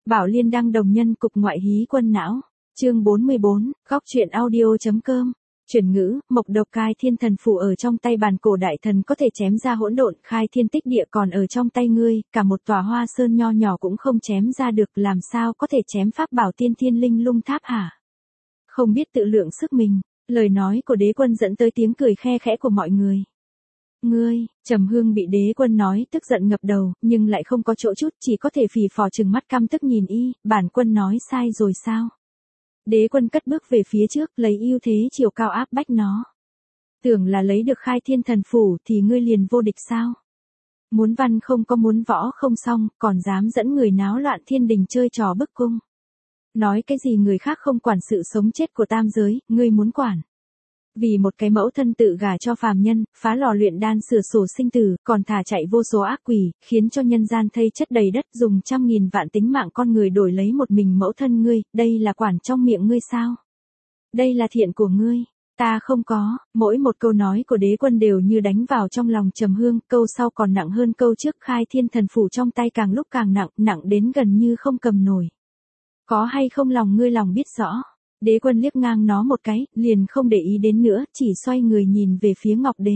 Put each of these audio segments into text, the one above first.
Bảo Liên đăng đồng nhân cục ngoại hí quân não. Chương 44, góc truyện audio.com. Chuyển ngữ, mộc độc khai thiên thần phù ở trong tay bàn cổ đại thần có thể chém ra hỗn độn, khai thiên tích địa còn ở trong tay ngươi, cả một tòa hoa sơn nho nhỏ cũng không chém ra được, làm sao có thể chém pháp bảo tiên thiên linh lung tháp hả? Không biết tự lượng sức mình, lời nói của đế quân dẫn tới tiếng cười khe khẽ của mọi người. Ngươi, Trầm Hương bị đế quân nói tức giận ngập đầu, nhưng lại không có chỗ chút, chỉ có thể phì phò trừng mắt căm tức nhìn y, bản quân nói sai rồi sao? Đế quân cất bước về phía trước, lấy ưu thế chiều cao áp bách nó. Tưởng là lấy được khai thiên thần phủ thì ngươi liền vô địch sao? Muốn văn không có muốn võ không xong, còn dám dẫn người náo loạn thiên đình chơi trò bức cung. Nói cái gì người khác không quản sự sống chết của tam giới, ngươi muốn quản. Vì một cái mẫu thân tự gả cho phàm nhân, phá lò luyện đan sửa sổ sinh tử, còn thả chạy vô số ác quỷ, khiến cho nhân gian thây chất đầy đất, dùng trăm nghìn vạn tính mạng con người đổi lấy một mình mẫu thân ngươi, đây là quản trong miệng ngươi sao? Đây là thiện của ngươi, ta không có. Mỗi một câu nói của đế quân đều như đánh vào trong lòng Trầm Hương, câu sau còn nặng hơn câu trước, khai thiên thần phủ trong tay càng lúc càng nặng, nặng đến gần như không cầm nổi. Có hay không lòng ngươi lòng biết rõ. Đế quân liếc ngang nó một cái, liền không để ý đến nữa, chỉ xoay người nhìn về phía Ngọc Đế.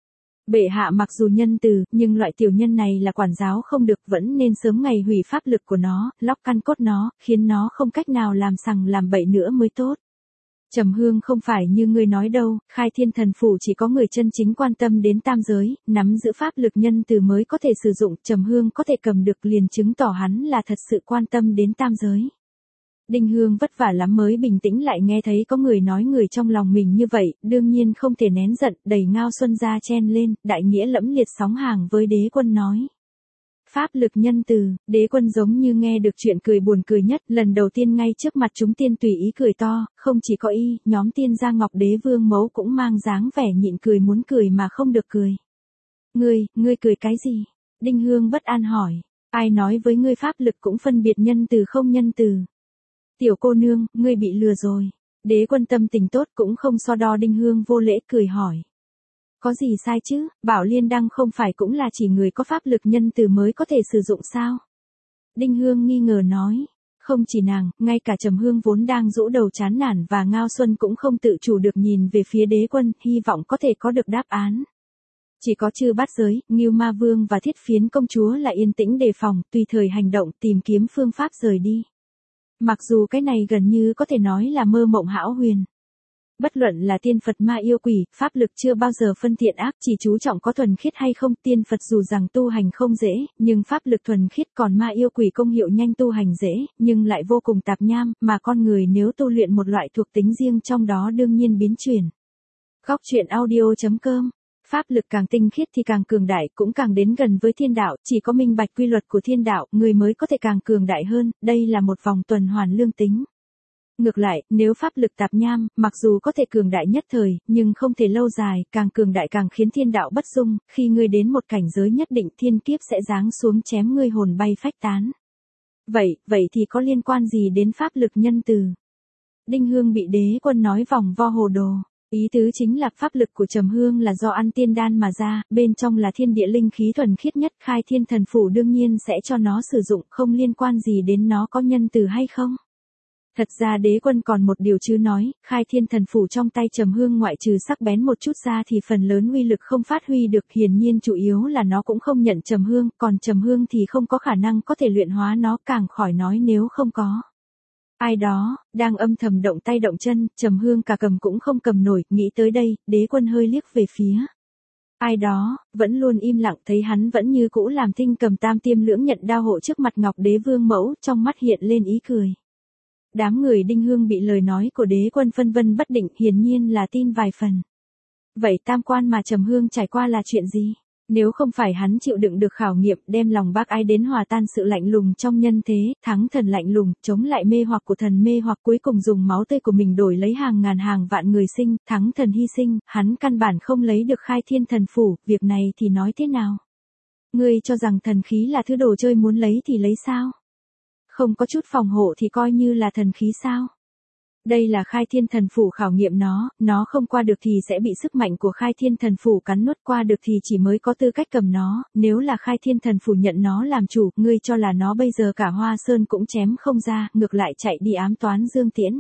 Bệ hạ mặc dù nhân từ, nhưng loại tiểu nhân này là quản giáo không được, vẫn nên sớm ngày hủy pháp lực của nó, lóc căn cốt nó, khiến nó không cách nào làm sằng làm bậy nữa mới tốt. Trầm Hương không phải như ngươi nói đâu, khai thiên thần phủ chỉ có người chân chính quan tâm đến tam giới, nắm giữ pháp lực nhân từ mới có thể sử dụng, Trầm Hương có thể cầm được liền chứng tỏ hắn là thật sự quan tâm đến tam giới. Đinh Hương vất vả lắm mới bình tĩnh lại nghe thấy có người nói người trong lòng mình như vậy, đương nhiên không thể nén giận, đẩy Ngao Xuân ra chen lên, đại nghĩa lẫm liệt sóng hàng với đế quân nói. Pháp lực nhân từ, đế quân giống như nghe được chuyện cười buồn cười nhất, lần đầu tiên ngay trước mặt chúng tiên tùy ý cười to, không chỉ có y, nhóm tiên gia Ngọc Đế Vương Mẫu cũng mang dáng vẻ nhịn cười muốn cười mà không được cười. Ngươi cười cái gì? Đinh Hương bất an hỏi, ai nói với ngươi pháp lực cũng phân biệt nhân từ không nhân từ? Tiểu cô nương, ngươi bị lừa rồi. Đế quân tâm tình tốt cũng không so đo. Đinh Hương vô lễ cười hỏi. Có gì sai chứ, Bảo Liên đăng không phải cũng là chỉ người có pháp lực nhân từ mới có thể sử dụng sao? Đinh Hương nghi ngờ nói. Không chỉ nàng, ngay cả Trầm Hương vốn đang rũ đầu chán nản và Ngao Xuân cũng không tự chủ được nhìn về phía đế quân, hy vọng có thể có được đáp án. Chỉ có Chư Bát Giới, Ngưu Ma Vương và Thiết Phiến công chúa là yên tĩnh đề phòng, tùy thời hành động tìm kiếm phương pháp rời đi. Mặc dù cái này gần như có thể nói là mơ mộng hão huyền. Bất luận là tiên Phật ma yêu quỷ, pháp lực chưa bao giờ phân thiện ác, chỉ chú trọng có thuần khiết hay không. Tiên Phật dù rằng tu hành không dễ, nhưng pháp lực thuần khiết, còn ma yêu quỷ công hiệu nhanh tu hành dễ, nhưng lại vô cùng tạp nham, mà con người nếu tu luyện một loại thuộc tính riêng trong đó đương nhiên biến chuyển. Góc truyện audio.com. Pháp lực càng tinh khiết thì càng cường đại, cũng càng đến gần với thiên đạo, chỉ có minh bạch quy luật của thiên đạo, người mới có thể càng cường đại hơn, đây là một vòng tuần hoàn lương tính. Ngược lại, nếu pháp lực tạp nham, mặc dù có thể cường đại nhất thời, nhưng không thể lâu dài, càng cường đại càng khiến thiên đạo bất dung, khi ngươi đến một cảnh giới nhất định thiên kiếp sẽ giáng xuống chém ngươi hồn bay phách tán. Vậy thì có liên quan gì đến pháp lực nhân từ? Đinh Hương bị đế quân nói vòng vo hồ đồ. Ý tứ chính là pháp lực của Trầm Hương là do ăn tiên đan mà ra, bên trong là thiên địa linh khí thuần khiết nhất, khai thiên thần phủ đương nhiên sẽ cho nó sử dụng, không liên quan gì đến nó có nhân từ hay không. Thật ra đế quân còn một điều chưa nói, khai thiên thần phủ trong tay Trầm Hương ngoại trừ sắc bén một chút ra thì phần lớn uy lực không phát huy được, hiển nhiên chủ yếu là nó cũng không nhận Trầm Hương, còn Trầm Hương thì không có khả năng có thể luyện hóa nó, càng khỏi nói nếu không có. Ai đó, đang âm thầm động tay động chân, Trầm Hương cả cầm cũng không cầm nổi, nghĩ tới đây, đế quân hơi liếc về phía. Ai đó, vẫn luôn im lặng thấy hắn vẫn như cũ làm thinh cầm tam tiêm lưỡng nhận đao hộ trước mặt Ngọc Đế Vương Mẫu, trong mắt hiện lên ý cười. Đám người Đinh Hương bị lời nói của đế quân phân vân bất định, hiển nhiên là tin vài phần. Vậy tam quan mà Trầm Hương trải qua là chuyện gì? Nếu không phải hắn chịu đựng được khảo nghiệm, đem lòng bác ái đến hòa tan sự lạnh lùng trong nhân thế, thắng thần lạnh lùng, chống lại mê hoặc của thần mê hoặc, cuối cùng dùng máu tươi của mình đổi lấy hàng ngàn hàng vạn người sinh, thắng thần hy sinh, hắn căn bản không lấy được khai thiên thần phủ, việc này thì nói thế nào? Ngươi cho rằng thần khí là thứ đồ chơi muốn lấy thì lấy sao? Không có chút phòng hộ thì coi như là thần khí sao? Đây là Khai Thiên Thần Phủ khảo nghiệm nó không qua được thì sẽ bị sức mạnh của Khai Thiên Thần Phủ cắn nuốt, qua được thì chỉ mới có tư cách cầm nó, nếu là Khai Thiên Thần Phủ nhận nó làm chủ, ngươi cho là nó bây giờ cả Hoa Sơn cũng chém không ra, ngược lại chạy đi ám toán Dương Tiễn.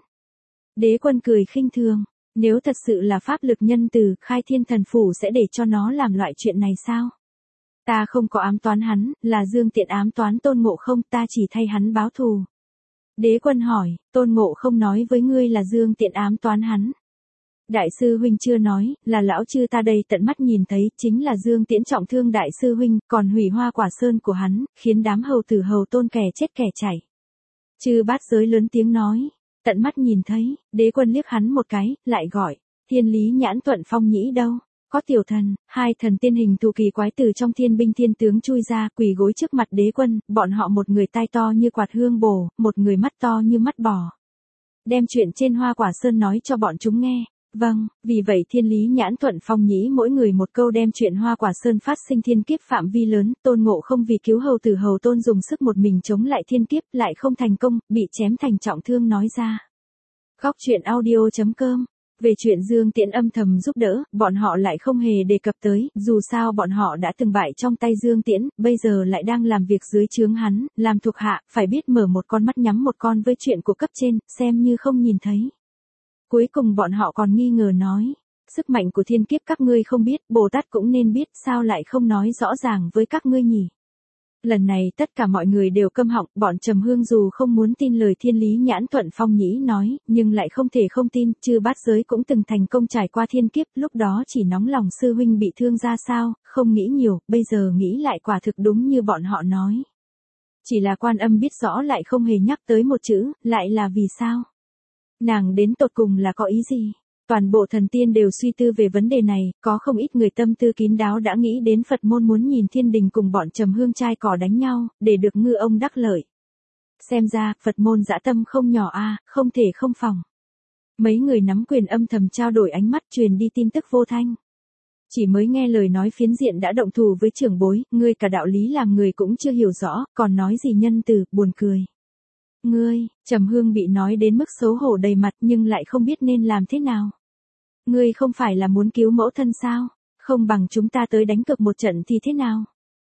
Đế Quân cười khinh thường, nếu thật sự là pháp lực nhân từ, Khai Thiên Thần Phủ sẽ để cho nó làm loại chuyện này sao? Ta không có ám toán hắn, là Dương Tiễn ám toán Tôn Ngộ Không, ta chỉ thay hắn báo thù. Đế Quân hỏi, Tôn Ngộ Không nói với ngươi là Dương Tiễn ám toán hắn. Đại sư huynh chưa nói, là lão chư ta đây tận mắt nhìn thấy, chính là Dương Tiễn trọng thương đại sư huynh, còn hủy Hoa Quả Sơn của hắn, khiến đám hầu tử hầu tôn kẻ chết kẻ chảy. Chư Bát Giới lớn tiếng nói, tận mắt nhìn thấy. Đế Quân liếc hắn một cái, lại gọi, Thiên Lý Nhãn Thuận Phong Nhĩ đâu? Có tiểu thần, hai thần tiên hình thù kỳ quái từ trong thiên binh thiên tướng chui ra, quỳ gối trước mặt Đế Quân, bọn họ một người tai to như quạt hương bổ, một người mắt to như mắt bò. Đem chuyện trên Hoa Quả Sơn nói cho bọn chúng nghe. Vâng, vì vậy Thiên Lý Nhãn Thuận Phong Nhĩ mỗi người một câu đem chuyện Hoa Quả Sơn phát sinh thiên kiếp phạm vi lớn, Tôn Ngộ Không vì cứu hầu tử hầu tôn dùng sức một mình chống lại thiên kiếp, lại không thành công, bị chém thành trọng thương nói ra. Góc truyện audio.com. Về chuyện Dương Tiễn âm thầm giúp đỡ, bọn họ lại không hề đề cập tới, dù sao bọn họ đã từng bại trong tay Dương Tiễn, bây giờ lại đang làm việc dưới trướng hắn, làm thuộc hạ, phải biết mở một con mắt nhắm một con với chuyện của cấp trên, xem như không nhìn thấy. Cuối cùng bọn họ còn nghi ngờ nói, sức mạnh của thiên kiếp các ngươi không biết, Bồ Tát cũng nên biết, sao lại không nói rõ ràng với các ngươi nhỉ? Lần này tất cả mọi người đều câm họng, bọn Trầm Hương dù không muốn tin lời Thiên Lý Nhãn Thuận Phong Nhĩ nói, nhưng lại không thể không tin, chư Bát Giới cũng từng thành công trải qua thiên kiếp, lúc đó chỉ nóng lòng sư huynh bị thương ra sao, không nghĩ nhiều, bây giờ nghĩ lại quả thực đúng như bọn họ nói. Chỉ là Quan Âm biết rõ lại không hề nhắc tới một chữ, lại là vì sao? Nàng đến tột cùng là có ý gì? Toàn bộ thần tiên đều suy tư về vấn đề này, có không ít người tâm tư kín đáo đã nghĩ đến Phật môn muốn nhìn thiên đình cùng bọn Trầm Hương trai cỏ đánh nhau, để được ngư ông đắc lợi. Xem ra, Phật môn dã tâm không nhỏ không thể không phòng. Mấy người nắm quyền âm thầm trao đổi ánh mắt truyền đi tin tức vô thanh. Chỉ mới nghe lời nói phiến diện đã động thù với trưởng bối, ngươi cả đạo lý làm người cũng chưa hiểu rõ, còn nói gì nhân từ, buồn cười. Ngươi, Trầm Hương bị nói đến mức xấu hổ đầy mặt nhưng lại không biết nên làm thế nào. Ngươi không phải là muốn cứu mẫu thân sao? Không bằng chúng ta tới đánh cược một trận thì thế nào?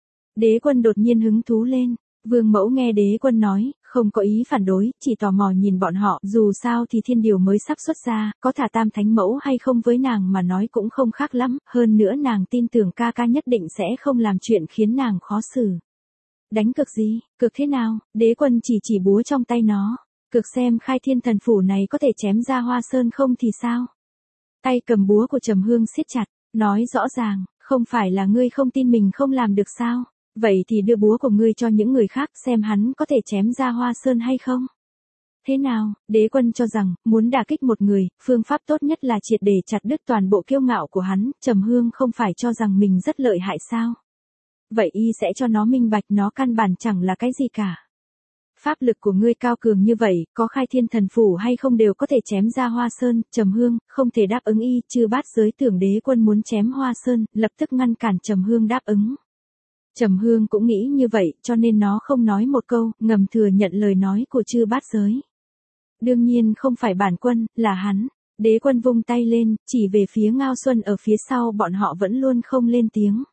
Đế Quân đột nhiên hứng thú lên. Vương Mẫu nghe Đế Quân nói, không có ý phản đối, chỉ tò mò nhìn bọn họ, dù sao thì thiên điều mới sắp xuất ra, có thả Tam Thánh Mẫu hay không với nàng mà nói cũng không khác lắm, hơn nữa nàng tin tưởng ca ca nhất định sẽ không làm chuyện khiến nàng khó xử. Đánh cược gì, cược thế nào? Đế Quân chỉ búa trong tay nó, cược xem Khai Thiên Thần Phủ này có thể chém ra Hoa Sơn không thì sao? Tay cầm búa của Trầm Hương siết chặt, nói rõ ràng, không phải là ngươi không tin mình không làm được sao? Vậy thì đưa búa của ngươi cho những người khác xem hắn có thể chém ra Hoa Sơn hay không? Thế nào, Đế Quân cho rằng, muốn đả kích một người, phương pháp tốt nhất là triệt để chặt đứt toàn bộ kiêu ngạo của hắn, Trầm Hương không phải cho rằng mình rất lợi hại sao? Vậy y sẽ cho nó minh bạch nó căn bản chẳng là cái gì cả. Pháp lực của ngươi cao cường như vậy, có Khai Thiên Thần Phủ hay không đều có thể chém ra Hoa Sơn, Trầm Hương, không thể đáp ứng y, chư Bát Giới tưởng Đế Quân muốn chém Hoa Sơn, lập tức ngăn cản Trầm Hương đáp ứng. Trầm Hương cũng nghĩ như vậy, cho nên nó không nói một câu, ngầm thừa nhận lời nói của chư Bát Giới. Đương nhiên không phải bản quân, là hắn. Đế Quân vung tay lên, chỉ về phía Ngao Xuân ở phía sau bọn họ vẫn luôn không lên tiếng.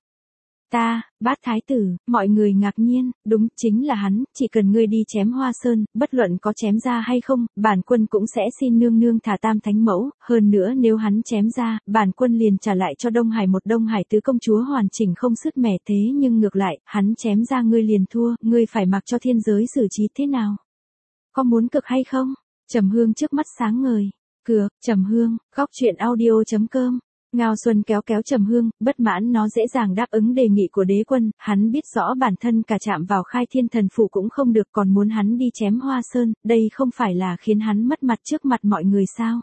Ta, Bát Thái Tử, mọi người ngạc nhiên, đúng, chính là hắn, chỉ cần ngươi đi chém Hoa Sơn, bất luận có chém ra hay không, bản quân cũng sẽ xin nương nương thả Tam Thánh Mẫu, hơn nữa nếu hắn chém ra, bản quân liền trả lại cho Đông Hải một Đông Hải tứ công chúa hoàn chỉnh không sứt mẻ thế nhưng ngược lại, hắn chém ra ngươi liền thua, ngươi phải mặc cho thiên giới xử trí thế nào? Có muốn cực hay không? Trầm Hương trước mắt sáng ngời. Cược, Trầm Hương, góc truyện audio.com. Ngao Xuân kéo Trầm Hương, bất mãn nó dễ dàng đáp ứng đề nghị của Đế Quân, hắn biết rõ bản thân cả chạm vào Khai Thiên Thần Phủ cũng không được còn muốn hắn đi chém Hoa Sơn, đây không phải là khiến hắn mất mặt trước mặt mọi người sao?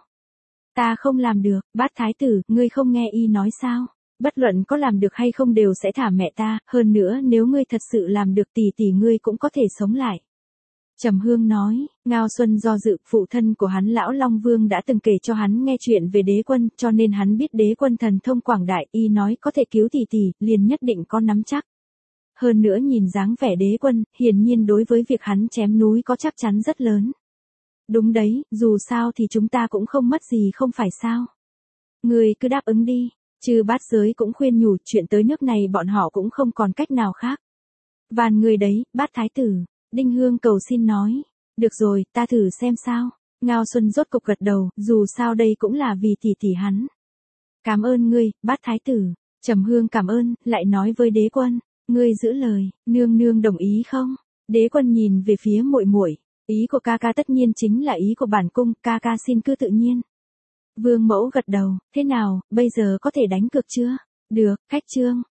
Ta không làm được, Bát Thái Tử, ngươi không nghe y nói sao? Bất luận có làm được hay không đều sẽ thả mẹ ta, hơn nữa nếu ngươi thật sự làm được tỷ ngươi cũng có thể sống lại. Trầm Hương nói, Ngao Xuân do dự, phụ thân của hắn Lão Long Vương đã từng kể cho hắn nghe chuyện về Đế Quân, cho nên hắn biết Đế Quân thần thông quảng đại, y nói có thể cứu tỷ, liền nhất định có nắm chắc. Hơn nữa nhìn dáng vẻ Đế Quân, hiển nhiên đối với việc hắn chém núi có chắc chắn rất lớn. Đúng đấy, dù sao thì chúng ta cũng không mất gì không phải sao. Người cứ đáp ứng đi. Chư Bát Giới cũng khuyên nhủ, chuyện tới nước này bọn họ cũng không còn cách nào khác. Van người đấy, Bát Thái tử. Đinh Hương cầu xin nói. Được rồi, ta thử xem sao. Ngao Xuân rốt cục gật đầu, dù sao đây cũng là vì tỷ tỷ hắn. Cảm ơn ngươi, Bát Thái tử. Trầm Hương cảm ơn, lại nói với đế quân. Ngươi giữ lời, nương nương đồng ý không? Đế quân nhìn về phía muội muội. Ý của ca ca tất nhiên chính là ý của bản cung, ca ca xin cứ tự nhiên. Vương mẫu gật đầu, thế nào, bây giờ có thể đánh cược chưa? Được, khách trương.